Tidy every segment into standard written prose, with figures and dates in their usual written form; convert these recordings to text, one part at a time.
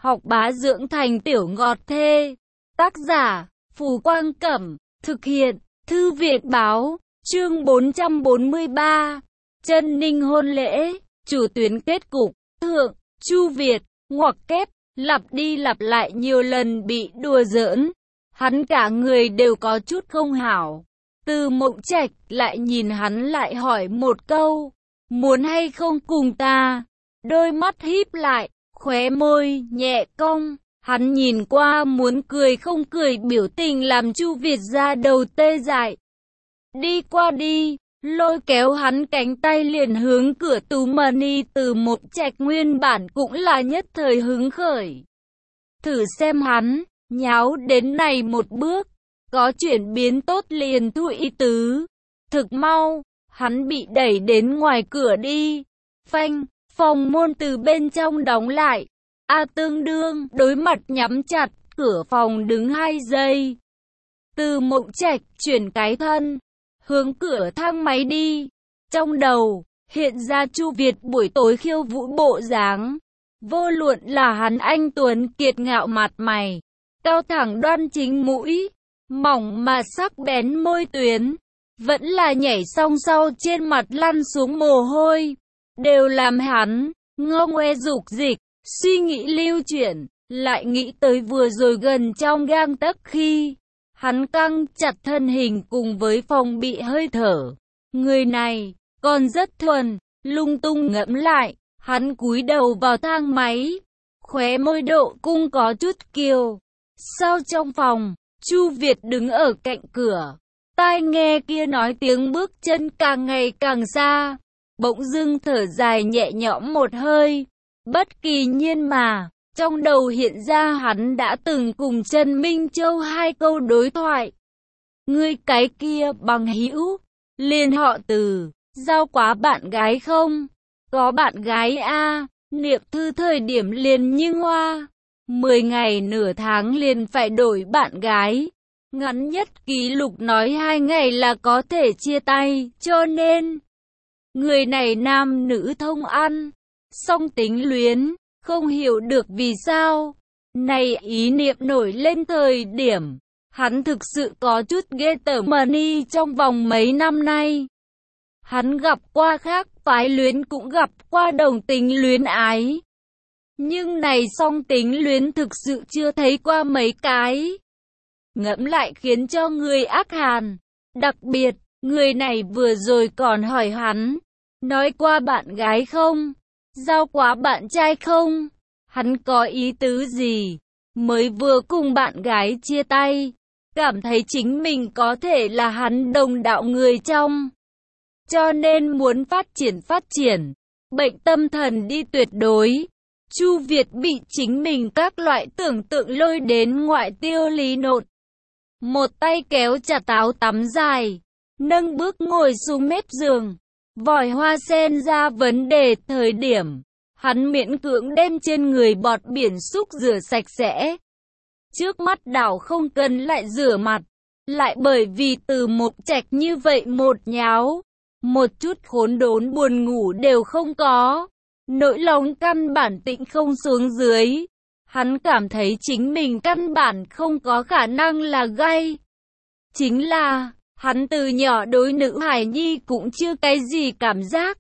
học bá dưỡng thành tiểu ngọt thê. Tác giả, Phù Quang Cẩm, thực hiện, Thư viện Báo, chương 443. Chân Ninh hôn lễ, chủ tuyến kết cục, thượng, Chu Việt, ngoặc kép, lặp đi lặp lại nhiều lần bị đùa giỡn. Hắn cả người đều có chút không hảo. Từ Mộng Trạch lại nhìn hắn lại hỏi một câu, muốn hay không cùng ta? Đôi mắt híp lại, khóe môi nhẹ cong. Hắn nhìn qua muốn cười không cười, biểu tình làm Chu Việt ra đầu tê dại. Đi qua đi, lôi kéo hắn cánh tay liền hướng cửa tú mà đi. Từ Mộng Trạch nguyên bản cũng là nhất thời hứng khởi. Thử xem hắn, nháo đến này một bước, có chuyển biến tốt liền thu ý tứ. Thực mau, hắn bị đẩy đến ngoài cửa đi. Phanh, phòng môn từ bên trong đóng lại. Tương đương, đối mặt nhắm chặt, cửa phòng đứng 2 giây. Từ Mộng Trạch chuyển cái thân, hướng cửa thang máy đi. Trong đầu, hiện ra Chu Việt buổi tối khiêu vũ bộ dáng. Vô luận là hắn anh tuấn kiệt ngạo mặt mày, cao thẳng đoan chính mũi, mỏng mà sắc bén môi tuyến, vẫn là nhảy song sau trên mặt lăn xuống mồ hôi, đều làm hắn ngô ngoe dục dịch, suy nghĩ lưu chuyển, lại nghĩ tới vừa rồi gần trong gang tấc khi hắn căng chặt thân hình cùng với phòng bị hơi thở. Người này còn rất thuần, lung tung ngẫm lại, hắn cúi đầu vào thang máy, khóe môi độ cung có chút kiều. Sau trong phòng, Chu Việt đứng ở cạnh cửa, tai nghe kia nói tiếng bước chân càng ngày càng xa, bỗng dưng thở dài nhẹ nhõm một hơi. Bất kỳ nhiên mà, trong đầu hiện ra hắn đã từng cùng Trần Minh Châu 2 câu đối thoại. Ngươi cái kia bằng hữu, liền họ Từ, giao quá bạn gái không? Có bạn gái a, niệm thư thời điểm liền như hoa. 10 ngày nửa tháng liền phải đổi bạn gái. Ngắn nhất ký lục nói 2 ngày là có thể chia tay, cho nên người này nam nữ thông ăn, song tính luyến, không hiểu được vì sao. Này ý niệm nổi lên thời điểm, hắn thực sự có chút ghê tởm Mani. Trong vòng mấy năm nay, hắn gặp qua khác phái luyến, cũng gặp qua đồng tính luyến ái. Nhưng này song tính luyến thực sự chưa thấy qua mấy cái. Ngẫm lại khiến cho người ác hàn. Đặc biệt, người này vừa rồi còn hỏi hắn, nói qua bạn gái không? Giao quá bạn trai không? Hắn có ý tứ gì? Mới vừa cùng bạn gái chia tay, cảm thấy chính mình có thể là hắn đồng đạo người trong, cho nên muốn phát triển. Bệnh tâm thần đi tuyệt đối. Chu Việt bị chính mình các loại tưởng tượng lôi đến ngoại tiêu lý nột. Một tay kéo chặt áo tắm dài, nâng bước ngồi xuống mép giường. Vòi hoa sen ra vấn đề thời điểm, hắn miễn cưỡng đem trên người bọt biển xúc rửa sạch sẽ. Trước mắt đảo không cần lại rửa mặt, lại bởi vì Từ Mộng Trạch như vậy một nháo, một chút khốn đốn buồn ngủ đều không có. Nỗi lòng căn bản tĩnh không xuống dưới. Hắn cảm thấy chính mình căn bản không có khả năng là gay. Chính là, hắn từ nhỏ đối nữ hài nhi cũng chưa cái gì cảm giác.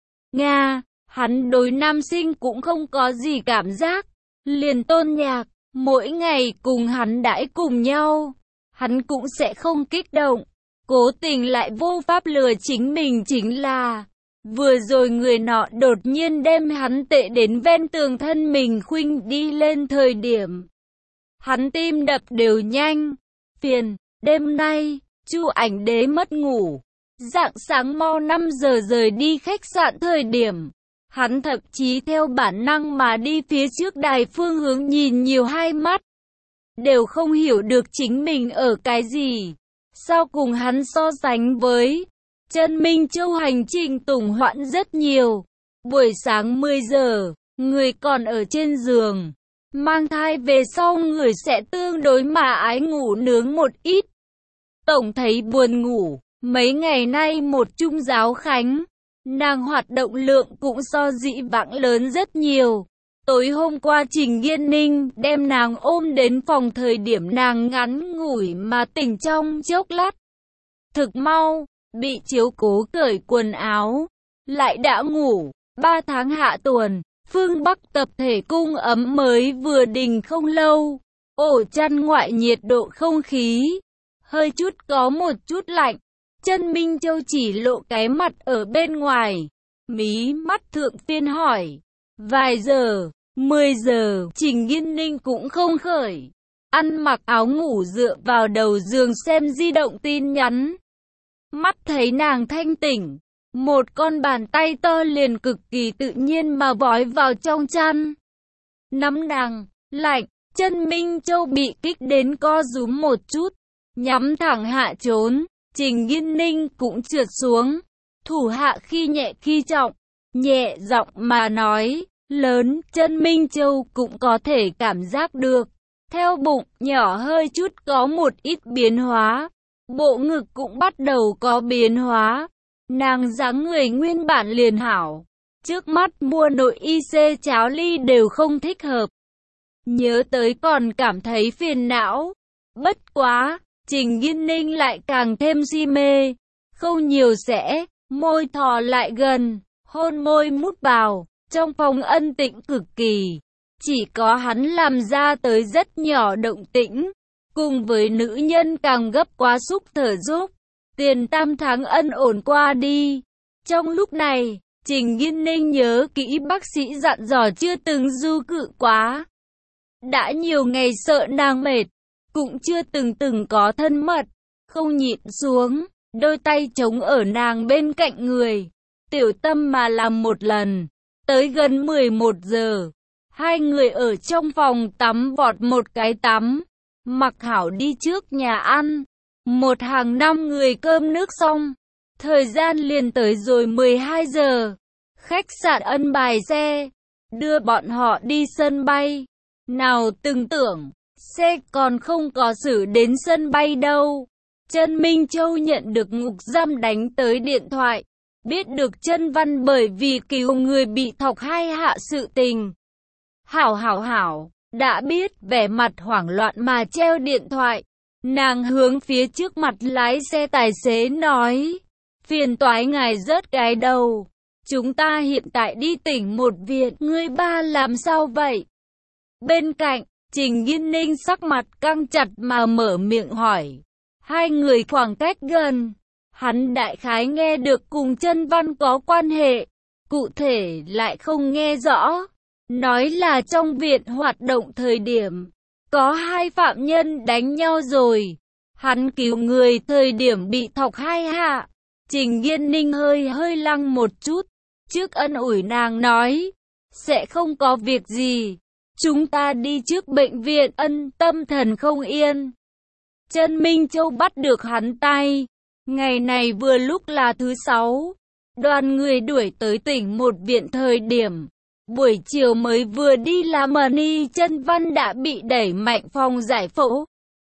Hắn đối nam sinh cũng không có gì cảm giác. Liền Tôn Nhạc, mỗi ngày cùng hắn đãi cùng nhau, hắn cũng sẽ không kích động. Cố tình lại vô pháp lừa chính mình. Chính là vừa rồi người nọ đột nhiên đem hắn tệ đến ven tường, thân mình khuynh đi lên thời điểm, hắn tim đập đều nhanh. Phiền, đêm nay, Chu Ảnh Đế mất ngủ. Rạng sáng mau 5 giờ rời đi khách sạn thời điểm, hắn thậm chí theo bản năng mà đi phía trước đài phương hướng nhìn nhiều 2 mắt. Đều không hiểu được chính mình ở cái gì. Sau cùng hắn so sánh với Trần Minh Châu hành trình tủng hoãn rất nhiều. Buổi sáng 10 giờ, người còn ở trên giường. Mang thai về sau người sẽ tương đối mà ái ngủ nướng một ít. Tổng thấy buồn ngủ, mấy ngày nay một trung giáo khánh, nàng hoạt động lượng cũng so dĩ vãng lớn rất nhiều. Tối hôm qua Trình Yên Ninh đem nàng ôm đến phòng thời điểm nàng ngắn ngủi mà tỉnh trong chốc lát. Thực mau, bị chiếu cố cởi quần áo, lại đã ngủ. 3 tháng hạ tuần, phương Bắc tập thể cung ấm mới vừa đình không lâu. Ổ chăn ngoại nhiệt độ không khí hơi chút có một chút lạnh. Chân Minh Châu chỉ lộ cái mặt ở bên ngoài, mí mắt thượng phiên hỏi. Vài giờ, 10 giờ, Trình Yên Ninh cũng không khởi. Ăn mặc áo ngủ dựa vào đầu giường xem di động tin nhắn. Mắt thấy nàng thanh tỉnh, một con bàn tay to liền cực kỳ tự nhiên mà vói vào trong chăn. Nắm nàng, lạnh, Chân Minh Châu bị kích đến co rúm một chút, nhắm thẳng hạ trốn. Trình Yên Ninh cũng trượt xuống, thủ hạ khi nhẹ khi trọng, nhẹ giọng mà nói, lớn. Chân Minh Châu cũng có thể cảm giác được, theo bụng nhỏ hơi chút có một ít biến hóa, bộ ngực cũng bắt đầu có biến hóa. Nàng dáng người nguyên bản liền hảo, trước mắt mua nội y cháo ly đều không thích hợp. Nhớ tới còn cảm thấy phiền não. Bất quá, Trình Yên Ninh lại càng thêm si mê, không nhiều sẽ, môi thò lại gần, hôn môi mút vào, trong phòng ân tĩnh cực kỳ. Chỉ có hắn làm ra tới rất nhỏ động tĩnh, cùng với nữ nhân càng gấp quá xúc thở dốc. Tiền tam tháng ân ổn qua đi. Trong lúc này, Trình Yên Ninh nhớ kỹ bác sĩ dặn dò chưa từng du cự quá. Đã nhiều ngày sợ nàng mệt, cũng chưa từng có thân mật, không nhịn xuống, đôi tay chống ở nàng bên cạnh người, tiểu tâm mà làm một lần. Tới gần 11 giờ, hai người ở trong phòng tắm vọt một cái tắm, mặc hảo đi trước nhà ăn. Một hàng 5 người cơm nước xong, thời gian liền tới rồi 12 giờ. Khách sạn ân bài xe, đưa bọn họ đi sân bay. Nào từng tưởng, xe còn không có xử đến sân bay đâu. Chân Minh Châu nhận được ngục giam đánh tới điện thoại, biết được Chân Văn bởi vì cứu người bị thọc hai hạ sự tình. Hảo, đã biết, vẻ mặt hoảng loạn mà treo điện thoại. Nàng hướng phía trước mặt lái xe tài xế nói, phiền toái ngài rớt cái đầu. Chúng ta hiện tại đi tỉnh một viện, ngươi ba làm sao vậy? Bên cạnh, Trình Yên Ninh sắc mặt căng chặt mà mở miệng hỏi. Hai người khoảng cách gần, hắn đại khái nghe được cùng Chân Văn có quan hệ, cụ thể lại không nghe rõ. Nói là trong viện hoạt động thời điểm, có hai phạm nhân đánh nhau rồi. Hắn cứu người thời điểm bị thọc hai hạ. Trình Yên Ninh hơi lăng một chút, trước ân ủi nàng nói, sẽ không có việc gì. Chúng ta đi trước bệnh viện. Ân tâm thần không yên. Chân Minh Châu bắt được hắn tay. Ngày này vừa lúc là thứ 6. Đoàn người đuổi tới tỉnh một viện thời điểm. Buổi chiều mới vừa đi làm ni Chân Văn đã bị đẩy mạnh phòng giải phẫu.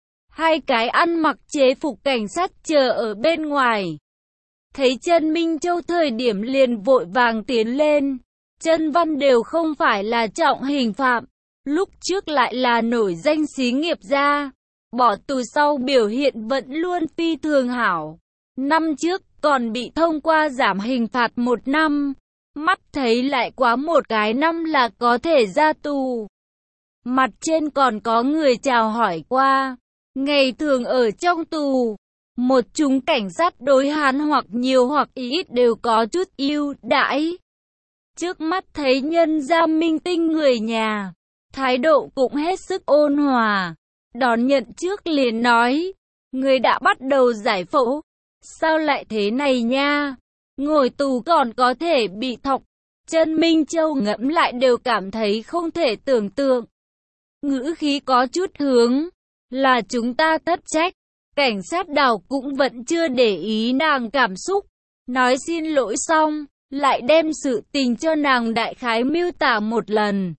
Hai cái ăn mặc chế phục cảnh sát chờ ở bên ngoài. Thấy Chân Minh Châu thời điểm liền vội vàng tiến lên. Chân Văn đều không phải là trọng hình phạm, lúc trước lại là nổi danh xí nghiệp gia, bỏ tù sau biểu hiện vẫn luôn phi thường hảo. Năm trước còn bị thông qua giảm hình phạt 1 năm, mắt thấy lại quá một cái năm là có thể ra tù. Mặt trên còn có người chào hỏi qua, ngày thường ở trong tù, một chúng cảnh sát đối hắn hoặc nhiều hoặc ít đều có chút ưu đãi. Trước mắt thấy nhân gia minh tinh người nhà, thái độ cũng hết sức ôn hòa, đón nhận trước liền nói, người đã bắt đầu giải phẫu, sao lại thế này nha, ngồi tù còn có thể bị thọc. Chân Minh Châu ngẫm lại đều cảm thấy không thể tưởng tượng. Ngữ khí có chút hướng, là chúng ta thất trách. Cảnh sát đảo cũng vẫn chưa để ý nàng cảm xúc, nói xin lỗi xong, lại đem sự tình cho nàng đại khái miêu tả một lần.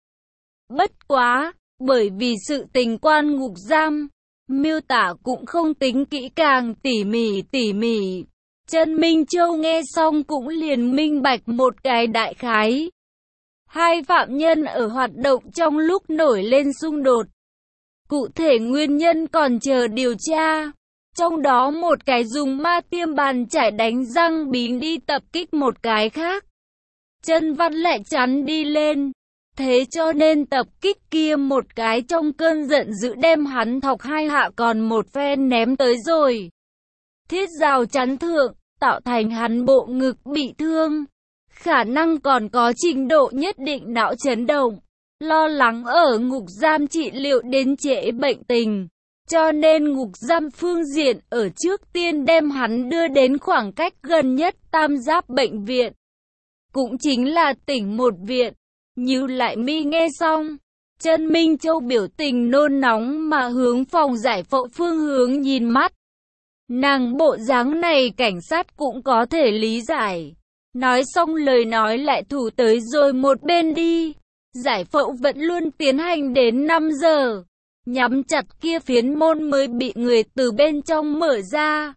Bất quá, bởi vì sự tình quan ngục giam, miêu tả cũng không tính kỹ càng tỉ mỉ. Chân Minh Châu nghe xong cũng liền minh bạch một cái đại khái. Hai phạm nhân ở hoạt động trong lúc nổi lên xung đột. Cụ thể nguyên nhân còn chờ điều tra. Trong đó một cái dùng ma tiêm bàn chải đánh răng Bính đi tập kích một cái khác. Chân Văn lại chắn đi lên. Thế cho nên tập kích kia một cái trong cơn giận dữ đem hắn thọc hai hạ còn một phen ném tới rồi. Thiết rào chắn thượng, tạo thành hắn bộ ngực bị thương. Khả năng còn có trình độ nhất định não chấn động. Lo lắng ở ngục giam trị liệu đến trễ bệnh tình. Cho nên ngục giam phương diện ở trước tiên đem hắn đưa đến khoảng cách gần nhất Tam Giáp bệnh viện. Cũng chính là tỉnh một viện. Nhíu lại mi nghe xong. Chân Minh Châu biểu tình nôn nóng mà hướng phòng giải phẫu phương hướng nhìn mắt. Nàng bộ dáng này cảnh sát cũng có thể lý giải. Nói xong lời nói lại thủ tới rồi một bên đi. Giải phẫu vẫn luôn tiến hành đến 5 giờ. Nhắm chặt kia phiến môn mới bị người từ bên trong mở ra.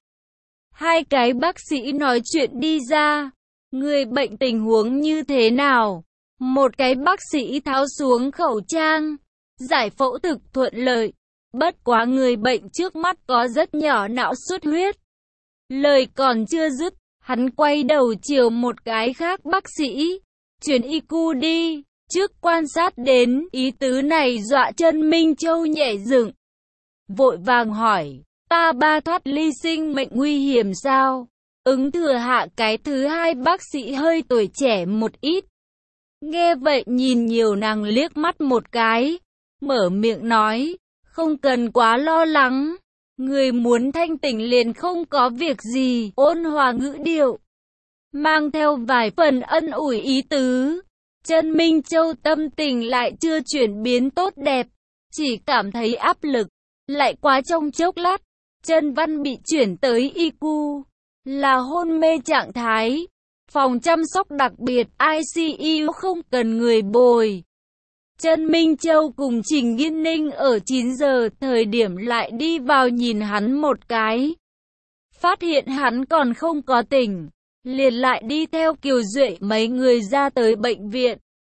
Hai cái bác sĩ nói chuyện đi ra. Người bệnh tình huống như thế nào? Một cái bác sĩ tháo xuống khẩu trang. Giải phẫu thực thuận lợi. Bất quá người bệnh trước mắt có rất nhỏ não xuất huyết. Lời còn chưa dứt, hắn quay đầu chiều một cái khác bác sĩ. Chuyển IQ đi. Trước quan sát đến, ý tứ này dọa chân Minh Châu nhảy dựng. Vội vàng hỏi, ta ba thoát ly sinh mệnh nguy hiểm sao? Ứng thừa hạ cái thứ hai bác sĩ hơi tuổi trẻ một ít. Nghe vậy nhìn nhiều nàng liếc mắt một cái. Mở miệng nói, không cần quá lo lắng. Người muốn thanh tỉnh liền không có việc gì, ôn hòa ngữ điệu. Mang theo vài phần ân ủi ý tứ. Chân Minh Châu tâm tình lại chưa chuyển biến tốt đẹp, chỉ cảm thấy áp lực, lại quá trong chốc lát, Chân Văn bị chuyển tới ICU, là hôn mê trạng thái, phòng chăm sóc đặc biệt ICU không cần người bồi. Chân Minh Châu cùng Trình Nghiên Ninh ở 9 giờ thời điểm lại đi vào nhìn hắn một cái, phát hiện hắn còn không có tỉnh. Liền lại đi theo Kiều Duệ mấy người ra tới bệnh viện.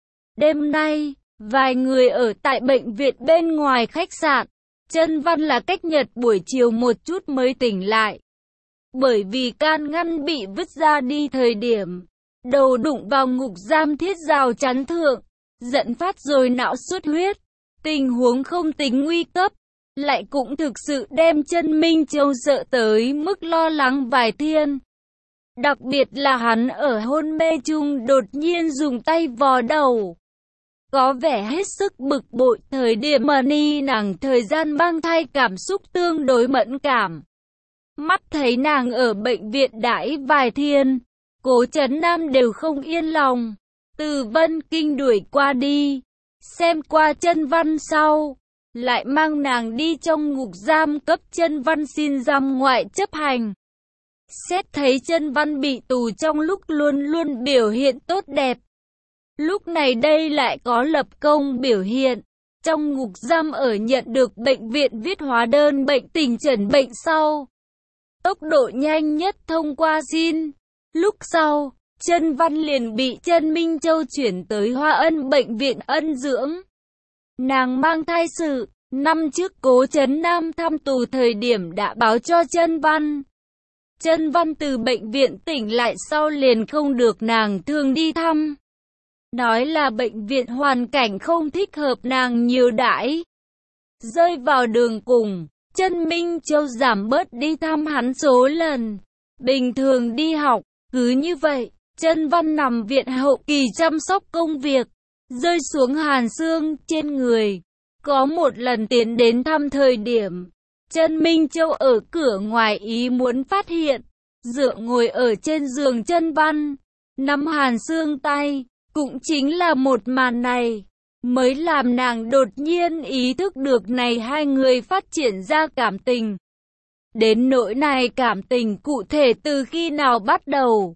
Đêm nay, vài người ở tại bệnh viện bên ngoài khách sạn. Chân Văn là cách nhật buổi chiều một chút mới tỉnh lại. Bởi vì can ngăn bị vứt ra đi thời điểm, đầu đụng vào ngục giam thiết rào chắn thượng, dẫn phát rồi não xuất huyết. Tình huống không tính nguy cấp, lại cũng thực sự đem Chân Minh Châu sợ tới mức lo lắng vài thiên. Đặc biệt là hắn ở hôn mê chung đột nhiên dùng tay vò đầu. Có vẻ hết sức bực bội thời điểm mà nàng thời gian mang thai cảm xúc tương đối mẫn cảm. Mắt thấy nàng ở bệnh viện đãi vài thiên, Cố Trấn Nam đều không yên lòng. Từ Vân Kinh đuổi qua đi, xem qua Chân Văn sau, lại mang nàng đi trong ngục giam cấp Chân Văn xin giam ngoại chấp hành. Xét thấy Chân Văn bị tù trong lúc luôn luôn biểu hiện tốt đẹp. Lúc này đây lại có lập công biểu hiện. Trong ngục giam ở nhận được bệnh viện viết hóa đơn bệnh tình chẩn bệnh sau. Tốc độ nhanh nhất thông qua xin. Lúc sau, Chân Văn liền bị Chân Minh Châu chuyển tới Hoa Ân bệnh viện ân dưỡng. Nàng mang thai sự, năm trước Cố Trấn Nam thăm tù thời điểm đã báo cho Chân Văn. Chân Văn từ bệnh viện tỉnh lại sau liền không được nàng thường đi thăm. Nói là bệnh viện hoàn cảnh không thích hợp nàng nhiều đãi. Rơi vào đường cùng, Chân Minh Châu giảm bớt đi thăm hắn số lần. Bình thường đi học, cứ như vậy, Chân Văn nằm viện hậu kỳ chăm sóc công việc, rơi xuống hàn xương trên người. Có một lần tiến đến thăm thời điểm, Chân Minh Châu ở cửa ngoài ý muốn phát hiện, dựa ngồi ở trên giường Chân Văn, nắm hàn xương tay, cũng chính là một màn này, mới làm nàng đột nhiên ý thức được này hai người phát triển ra cảm tình. Đến nỗi này cảm tình cụ thể từ khi nào bắt đầu?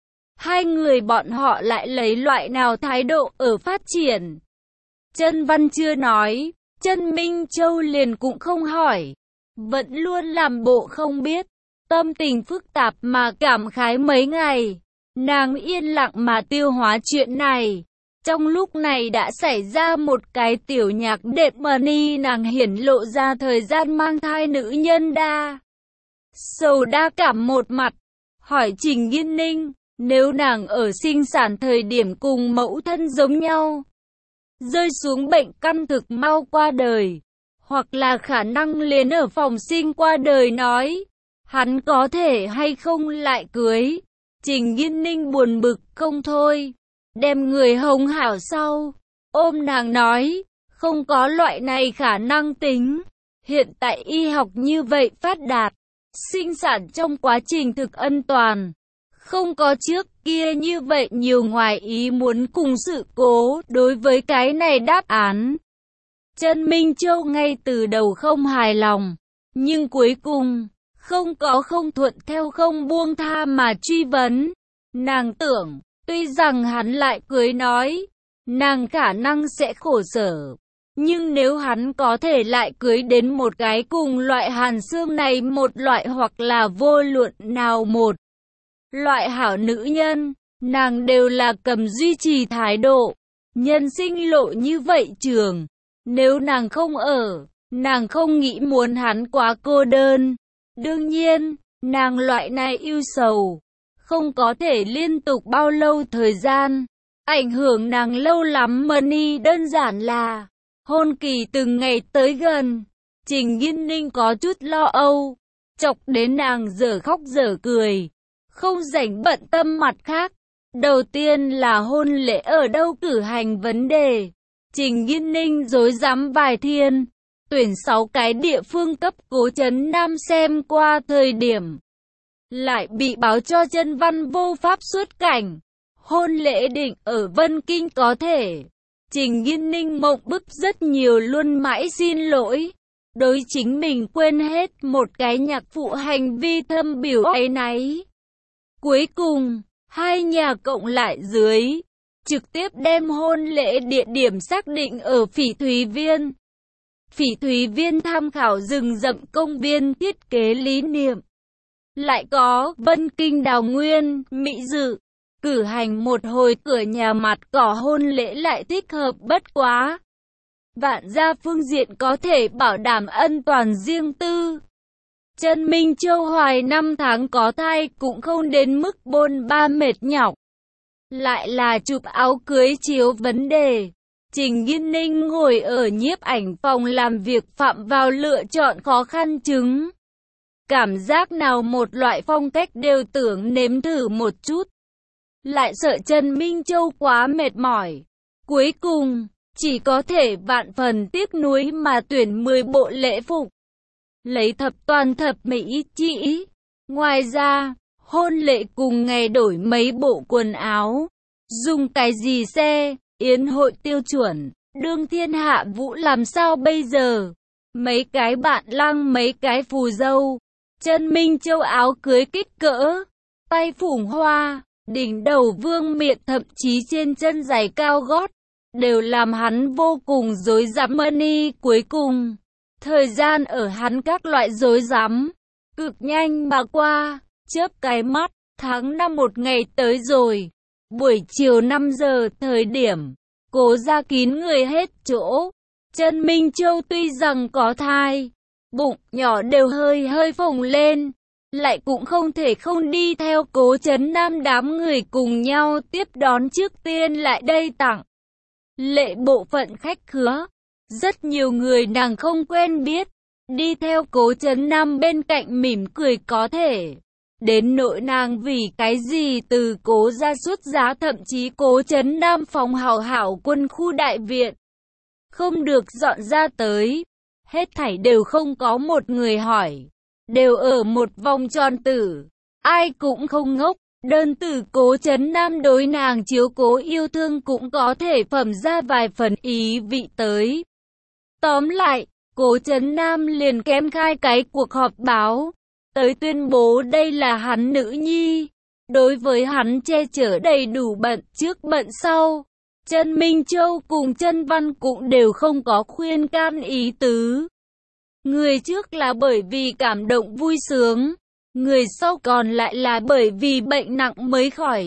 Hai người bọn họ lại lấy loại nào thái độ ở phát triển? Chân Văn chưa nói, Chân Minh Châu liền cũng không hỏi. Vẫn luôn làm bộ không biết, tâm tình phức tạp mà cảm khái mấy ngày. Nàng yên lặng mà tiêu hóa chuyện này. Trong lúc này đã xảy ra một cái tiểu nhạc đệm Money nàng hiển lộ ra thời gian mang thai nữ nhân đa sầu đa cảm một mặt, hỏi Trình Nghiên Ninh, nếu nàng ở sinh sản thời điểm cùng mẫu thân giống nhau, rơi xuống bệnh căn thực mau qua đời, hoặc là khả năng liền ở phòng sinh qua đời nói, hắn có thể hay không lại cưới. Trình Nghiên Ninh buồn bực không thôi, đem người hống hảo sau, ôm nàng nói, không có loại này khả năng tính. Hiện tại y học như vậy phát đạt, sinh sản trong quá trình thực an toàn, không có trước kia như vậy nhiều ngoài ý muốn cùng sự cố. Đối với cái này đáp án, Trần Minh Châu ngay từ đầu không hài lòng, nhưng cuối cùng không thuận theo không buông tha mà truy vấn. Nàng tưởng, tuy rằng hắn lại cưới nói, nàng khả năng sẽ khổ sở, nhưng nếu hắn có thể lại cưới đến một cái cùng loại Hàn Xương này một loại hoặc là vô luận nào một loại hảo nữ nhân, nàng đều là cầm duy trì thái độ. Nhân sinh lộ như vậy trường, nếu nàng không ở, nàng không nghĩ muốn hắn quá cô đơn. Đương nhiên, nàng loại này ưu sầu, không có thể liên tục bao lâu thời gian, ảnh hưởng nàng lâu lắm. Money đơn giản là, hôn kỳ từng ngày tới gần, Trình Nghiên Ninh có chút lo âu, chọc đến nàng dở khóc dở cười, không rảnh bận tâm mặt khác. Đầu tiên là hôn lễ ở đâu cử hành vấn đề, Trình Nghiên Ninh rối rắm vài thiên, tuyển 6 cái địa phương cấp Cố Trấn Nam xem qua thời điểm, lại bị báo cho Chân Văn vô pháp xuất cảnh. Hôn lễ định ở Vân Kinh có thể. Trình Nghiên Ninh mộng bức rất nhiều luôn mãi xin lỗi. Đối chính mình quên hết một cái nhạc phụ hành vi thâm biểu áy náy. Cuối cùng, hai nhà cộng lại dưới, trực tiếp đem hôn lễ địa điểm xác định ở Phỉ Thúy Viên. Phỉ Thúy Viên tham khảo rừng rậm công viên thiết kế lý niệm. Lại có Vân Kinh Đào Nguyên, Mỹ Dự, cử hành một hồi cửa nhà mặt cỏ hôn lễ lại thích hợp bất quá. Vạn gia phương diện có thể bảo đảm an toàn riêng tư. Trần Minh Châu hoài 5 tháng có thai cũng không đến mức bôn ba mệt nhọc. Lại là chụp áo cưới chiếu vấn đề. Trình Nghiên Ninh ngồi ở nhiếp ảnh phòng làm việc phạm vào lựa chọn khó khăn chứng. Cảm giác nào một loại phong cách đều tưởng nếm thử một chút. Lại sợ Trần Minh Châu quá mệt mỏi. Cuối cùng, chỉ có thể vạn phần tiếc nuối mà tuyển 10 bộ lễ phục. Lấy thập toàn thập mỹ chỉ. Ngoài ra, hôn lễ cùng ngày đổi mấy bộ quần áo. Dùng cái gì xe, yến hội tiêu chuẩn, đương thiên hạ vũ làm sao bây giờ? Mấy cái bạn lang mấy cái phù dâu. Trần Minh Châu áo cưới kích cỡ, tay phủng hoa, đỉnh đầu vương miện thậm chí trên chân giày cao gót, đều làm hắn vô cùng rối rắm. Money cuối cùng, thời gian ở hắn các loại rối rắm, cực nhanh mà qua, chớp cái mắt, tháng 5 một ngày tới rồi. Buổi chiều 5 giờ thời điểm, Cố gia kín người hết chỗ. Trần Minh Châu tuy rằng có thai, bụng nhỏ đều hơi phồng lên, lại cũng không thể không đi theo Cố Trấn Nam đám người cùng nhau tiếp đón. Trước tiên lại đây tặng lễ bộ phận khách khứa, rất nhiều người nàng không quen biết, đi theo Cố Trấn Nam bên cạnh mỉm cười có thể. Đến nỗi nàng vì cái gì từ Cố gia xuất giá, thậm chí Cố Trấn Nam phòng hảo quân khu đại viện không được dọn ra tới, hết thảy đều không có một người hỏi, đều ở một vòng tròn tử, ai cũng không ngốc. Đơn từ Cố Trấn Nam đối nàng chiếu cố yêu thương cũng có thể phẩm ra vài phần ý vị tới. Tóm lại, Cố Trấn Nam liền kém khai cái cuộc họp báo, tới tuyên bố đây là hắn nữ nhi. Đối với hắn che chở đầy đủ bận trước bận sau, Trần Minh Châu cùng Trần Văn cũng đều không có khuyên can ý tứ. Người trước là bởi vì cảm động vui sướng, người sau còn lại là bởi vì bệnh nặng mới khỏi.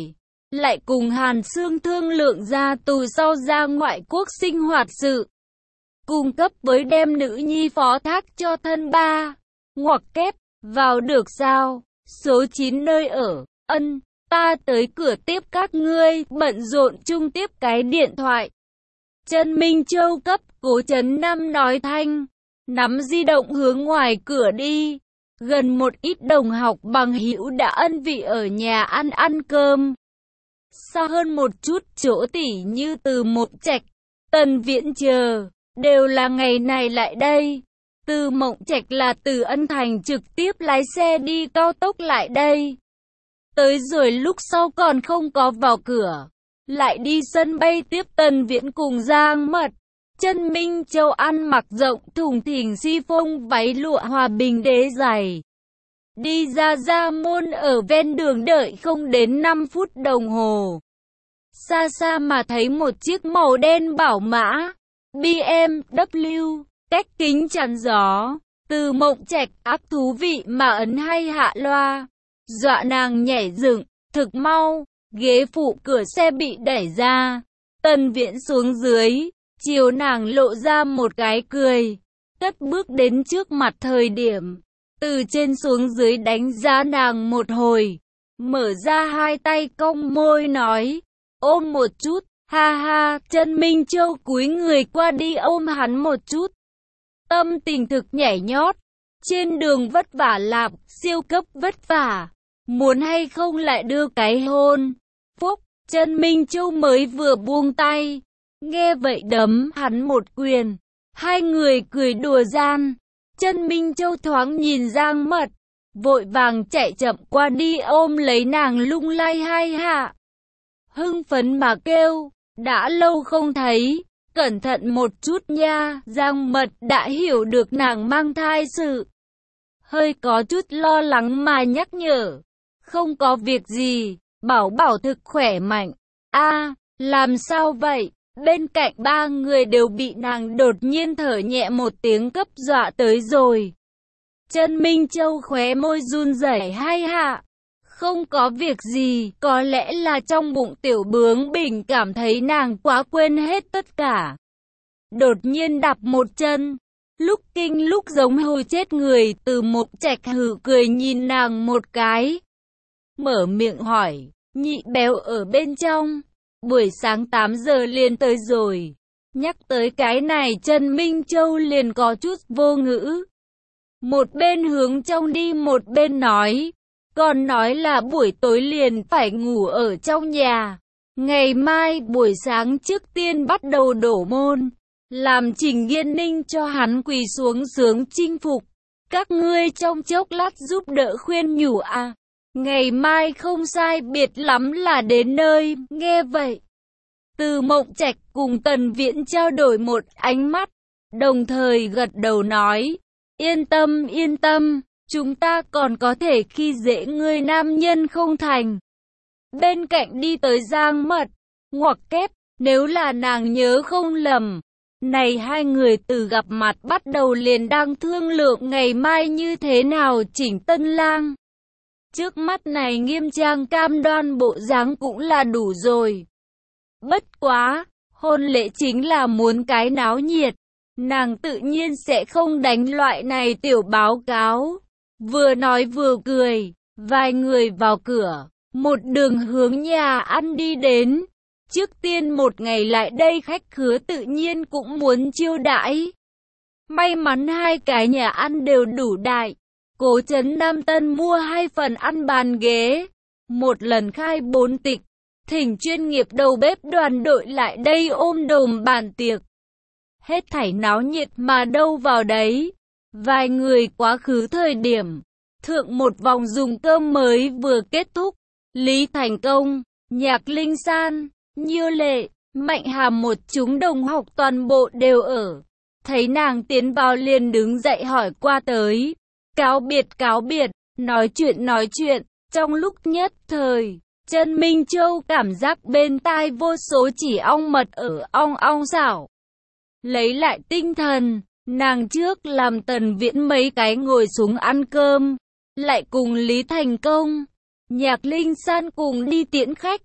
lại cùng Hàn Sương thương lượng ra tù sau ra ngoại quốc sinh hoạt sự. Cung cấp với đem nữ nhi phó thác cho thân ba. Ngoặc kép, vào được sao? Số 9 nơi ở, ân, ta tới cửa tiếp các ngươi, bận rộn chung tiếp cái điện thoại. Trần Minh Châu cấp, Cố Trấn Nam nói thanh, nắm di động hướng ngoài cửa đi. Gần một ít đồng học bằng hữu đã ân vị ở nhà ăn cơm. Xa hơn một chút chỗ tỉ như Từ Mộng Trạch, Tần Viễn chờ, đều là ngày này lại đây. Từ Mộng Trạch là từ Ân Thành trực tiếp lái xe đi cao tốc lại đây. Tới rồi lúc sau còn không có vào cửa, lại đi sân bay tiếp Tần Viễn cùng Giang Mật. Trần Minh Châu ăn mặc rộng thùng thình si-phông váy lụa hòa bình đế dày. Đi ra môn ở ven đường đợi không đến 5 phút đồng hồ. Xa xa mà thấy một chiếc màu đen bảo mã BMW, cách kính chắn gió. Từ Mộng Trạch ác thú vị mà ấn hay hạ loa, dọa nàng nhảy dựng. Thực mau, ghế phụ cửa xe bị đẩy ra. Tần Viễn xuống dưới, chiều nàng lộ ra một cái cười, cất bước đến trước mặt thời điểm. Từ trên xuống dưới đánh giá nàng một hồi, mở ra hai tay cong môi nói, ôm một chút, ha ha. Trần Minh Châu cúi người qua đi ôm hắn một chút. Tâm tình thực nhảy nhót, trên đường vất vả lạp, siêu cấp vất vả, muốn hay không lại đưa cái hôn. Phúc, Trần Minh Châu mới vừa buông tay, nghe vậy đấm hắn một quyền, hai người cười đùa gian. Trần Minh Châu thoáng nhìn Giang Mật, vội vàng chạy chậm qua đi ôm lấy nàng lung lay hai hạ. Hưng phấn mà kêu, đã lâu không thấy, cẩn thận một chút nha. Giang Mật đã hiểu được nàng mang thai sự, hơi có chút lo lắng mà nhắc nhở, không có việc gì, bảo bảo thực khỏe mạnh. A, làm sao vậy? Bên cạnh ba người đều bị nàng đột nhiên thở nhẹ một tiếng cấp dọa tới rồi. Trần Minh Châu khóe môi run rẩy hai hạ. Không có việc gì, có lẽ là trong bụng tiểu bướng bỉnh cảm thấy nàng quá quên hết tất cả. Đột nhiên đạp một chân, lúc kinh lúc giống hồi chết người. Từ Mộng Trạch hừ cười nhìn nàng một cái, mở miệng hỏi, nhị béo ở bên trong? Buổi sáng 8 giờ liền tới rồi. Nhắc tới cái này Trần Minh Châu liền có chút vô ngữ. Một bên hướng trong đi một bên nói, còn nói là buổi tối liền phải ngủ ở trong nhà. Ngày mai buổi sáng trước tiên bắt đầu đổ môn, làm Trình Nghiên Ninh cho hắn quỳ xuống sướng chinh phục. Các ngươi trong chốc lát giúp đỡ khuyên nhủ à. Ngày mai không sai biệt lắm là đến nơi. Nghe vậy, Từ Mộng Trạch cùng Tần Viễn trao đổi một ánh mắt, đồng thời gật đầu nói, yên tâm, chúng ta còn có thể khi dễ ngươi nam nhân không thành. Bên cạnh đi tới Giang Mật, ngoặc kép, nếu là nàng nhớ không lầm, này hai người từ gặp mặt bắt đầu liền đang thương lượng ngày mai như thế nào chỉnh tân lang. Trước mắt này nghiêm trang cam đoan bộ dáng cũng là đủ rồi. Bất quá, hôn lễ chính là muốn cái náo nhiệt, nàng tự nhiên sẽ không đánh loại này tiểu báo cáo. Vừa nói vừa cười, vài người vào cửa, một đường hướng nhà ăn đi đến. Trước tiên một ngày lại đây khách khứa tự nhiên cũng muốn chiêu đãi. May mắn hai cái nhà ăn đều đủ đại. Cố Trấn Nam Tân mua 2 phần ăn bàn ghế, một lần khai 4 tịch, thỉnh chuyên nghiệp đầu bếp đoàn đội lại đây ôm đồm bàn tiệc. Hết thảy náo nhiệt mà đâu vào đấy. Vài người quá khứ thời điểm, thượng một vòng dùng cơm mới vừa kết thúc, Lý Thành Công, Nhạc Linh San, Như Lệ, Mạnh Hàm một chúng đồng học toàn bộ đều ở. Thấy nàng tiến vào liền đứng dậy hỏi qua tới. Cáo biệt, nói chuyện, trong lúc nhất thời, Trần Minh Châu cảm giác bên tai vô số chỉ ong mật ở ong ong xảo. Lấy lại tinh thần, nàng trước làm Tần Viễn mấy cái ngồi xuống ăn cơm, lại cùng Lý Thành Công, Nhạc Linh San cùng đi tiễn khách.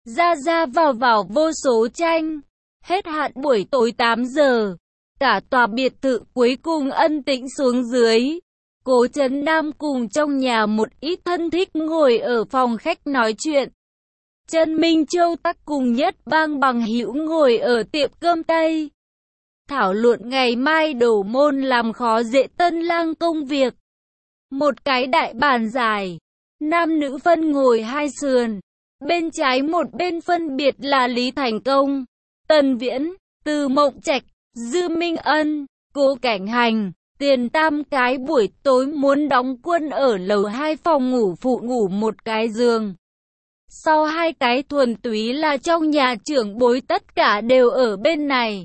ra ra vào vào vô số tranh. Hết hạn buổi tối 8 giờ, cả tòa biệt thự cuối cùng ân tĩnh xuống dưới. Cố Trấn Nam cùng trong nhà một ít thân thích ngồi ở phòng khách nói chuyện. Trần Minh Châu tắc cùng Nhất Bang bằng hữu ngồi ở tiệm cơm Tây. Thảo luận ngày mai đổ môn làm khó dễ tân lang công việc. Một cái đại bàn dài, nam nữ phân ngồi hai sườn. Bên trái một bên phân biệt là Lý Thành Công, Tần Viễn, Từ Mộng Trạch, Dư Minh Ân, Cố Cảnh Hành. Tiền Tam cái buổi tối muốn đóng quân ở lầu 2 phòng ngủ phụ ngủ một cái giường. Sau hai cái thuần túy là trong nhà trưởng bối tất cả đều ở bên này.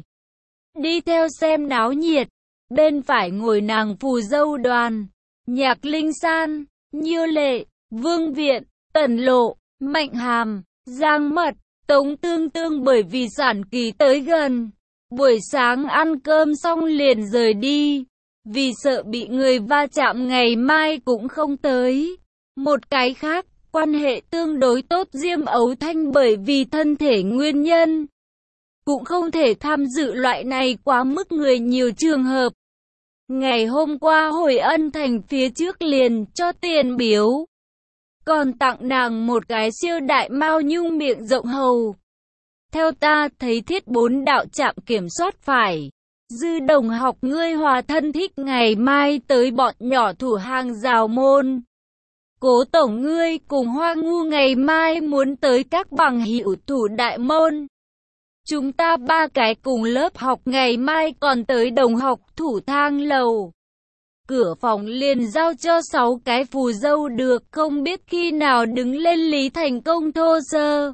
Đi theo xem náo nhiệt, bên phải ngồi nàng phù dâu Đoàn, Nhạc Linh San, Như Lệ, Vương Viện, Tần Lộ, Mạnh Hàm, Giang Mật, Tống Tương Tương bởi vì sản kỳ tới gần. Buổi sáng ăn cơm xong liền rời đi, vì sợ bị người va chạm ngày mai cũng không tới. Một cái khác, quan hệ tương đối tốt Diêm Ấu Thanh bởi vì thân thể nguyên nhân, cũng không thể tham dự loại này quá mức người nhiều trường hợp. Ngày hôm qua Hồi Ân Thành phía trước liền cho tiền biếu, còn tặng nàng một cái siêu đại mao nhung miệng rộng hầu. Theo ta thấy thiết 4 đạo trạm kiểm soát phải. Dư Đồng học ngươi hòa thân thích ngày mai tới bọn nhỏ thủ hàng rào môn. Cố tổng ngươi cùng Hoa Ngu ngày mai muốn tới các bằng hữu thủ đại môn. Chúng ta ba cái cùng lớp học ngày mai còn tới đồng học thủ thang lầu. Cửa phòng liền giao cho 6 cái phù dâu được không biết khi nào đứng lên Lý Thành Công thô sơ.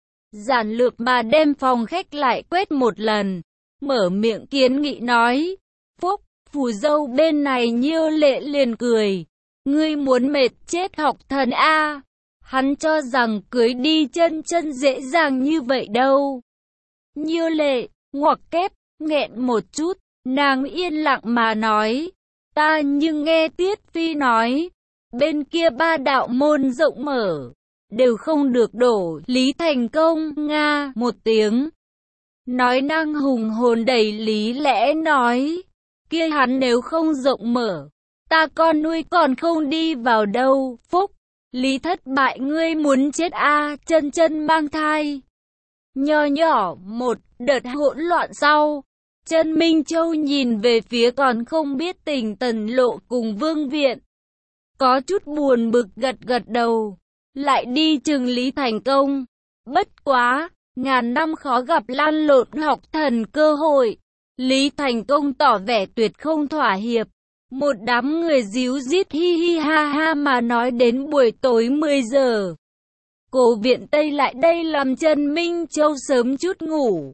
Giản lược mà đem phòng khách lại quét một lần. Mở miệng kiến nghị nói. Phúc, phù dâu bên này Nhiêu Lệ liền cười. Ngươi muốn mệt chết học thần a? Hắn cho rằng cưới đi chân chân dễ dàng như vậy đâu. Nhiêu Lệ, ngoặc kép, nghẹn một chút, nàng yên lặng mà nói. Ta nhưng nghe Tiết Phi nói, bên kia 3 đạo môn rộng mở, đều không được đổ. Lý Thành Công, nga, một tiếng. Nói năng hùng hồn đầy lý lẽ nói, kia hắn nếu không rộng mở, ta con nuôi còn không đi vào đâu. Phúc, Lý thất bại ngươi muốn chết a? Chân chân mang thai. Nho nhỏ một đợt hỗn loạn sau, Trần Minh Châu nhìn về phía còn không biết tình Tần Lộ cùng Vương Viện, có chút buồn bực gật gật đầu, lại đi chừng Lý Thành Công. Bất quá, ngàn năm khó gặp lan lộn học thần cơ hội. Lý Thành Công tỏ vẻ tuyệt không thỏa hiệp. Một đám người díu dít hi hi ha ha mà nói đến buổi tối 10 giờ. Cố Viện Tây lại đây làm Trần Minh Châu sớm chút ngủ.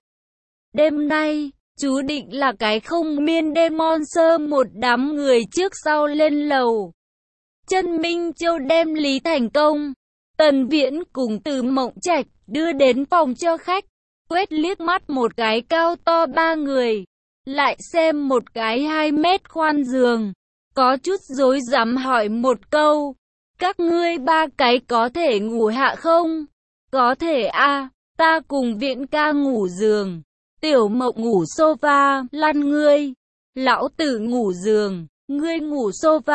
Đêm nay, chú định là cái không miên đêm monster. Một đám người trước sau lên lầu. Trần Minh Châu đem Lý Thành Công, Tần Viễn cùng Từ Mộng Trạch đưa đến phòng cho khách. Quét liếc mắt một cái cao to 3 người, lại xem một cái 2 mét khoan giường, có chút rối rắm hỏi một câu. Các ngươi 3 cái có thể ngủ hạ không? Có thể a, ta cùng Viễn ca ngủ giường, Tiểu Mộng ngủ sofa, lăn ngươi. Lão tử ngủ giường, ngươi ngủ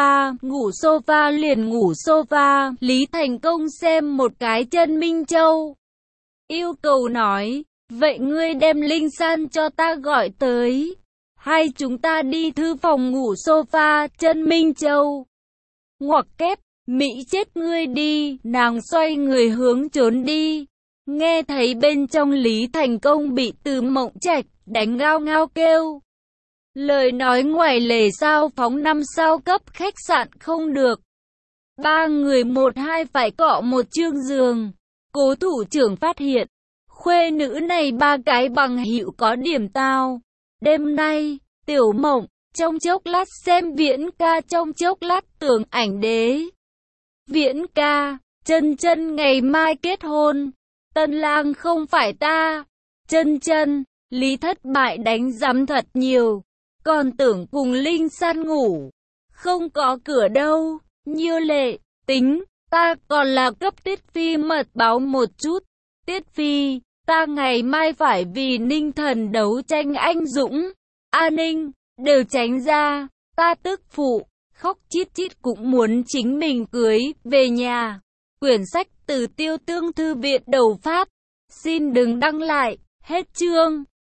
sofa liền ngủ sofa. Lý Thành Công xem một cái Trần Minh Châu, yêu cầu nói, vậy ngươi đem Linh San cho ta gọi tới, hai chúng ta đi thư phòng ngủ sofa. Trần Minh Châu, ngoặc kép, Mỹ chết ngươi đi. Nàng xoay người hướng trốn đi. Nghe thấy bên trong Lý Thành Công bị Từ Mộng Trạch đánh ngao ngao kêu. Lời nói ngoài lề sao phóng 5 sao cấp khách sạn không được. 3 người 1-2 phải cọ một chương giường. Cố thủ trưởng phát hiện, khuê nữ này 3 cái bằng hữu có điểm tao. Đêm nay, Tiểu Mộng, trong chốc lát xem Viễn ca, trong chốc lát tưởng ảnh đế. Viễn ca, chân chân ngày mai kết hôn. Tân lang không phải ta. Chân chân, Lý thất bại đánh giấm thật nhiều. Còn tưởng cùng Linh San ngủ. Không có cửa đâu. Như Lệ, tính, ta còn là cấp Tiết Phi mật báo một chút. Tiết Phi, ta ngày mai phải vì Ninh Thần đấu tranh anh dũng. A Ninh, đều tránh ra, ta tức phụ, khóc chít chít cũng muốn chính mình cưới, về nhà. Quyển sách từ Tiêu Tương Thư viện đầu phát. Xin đừng đăng lại, hết chương.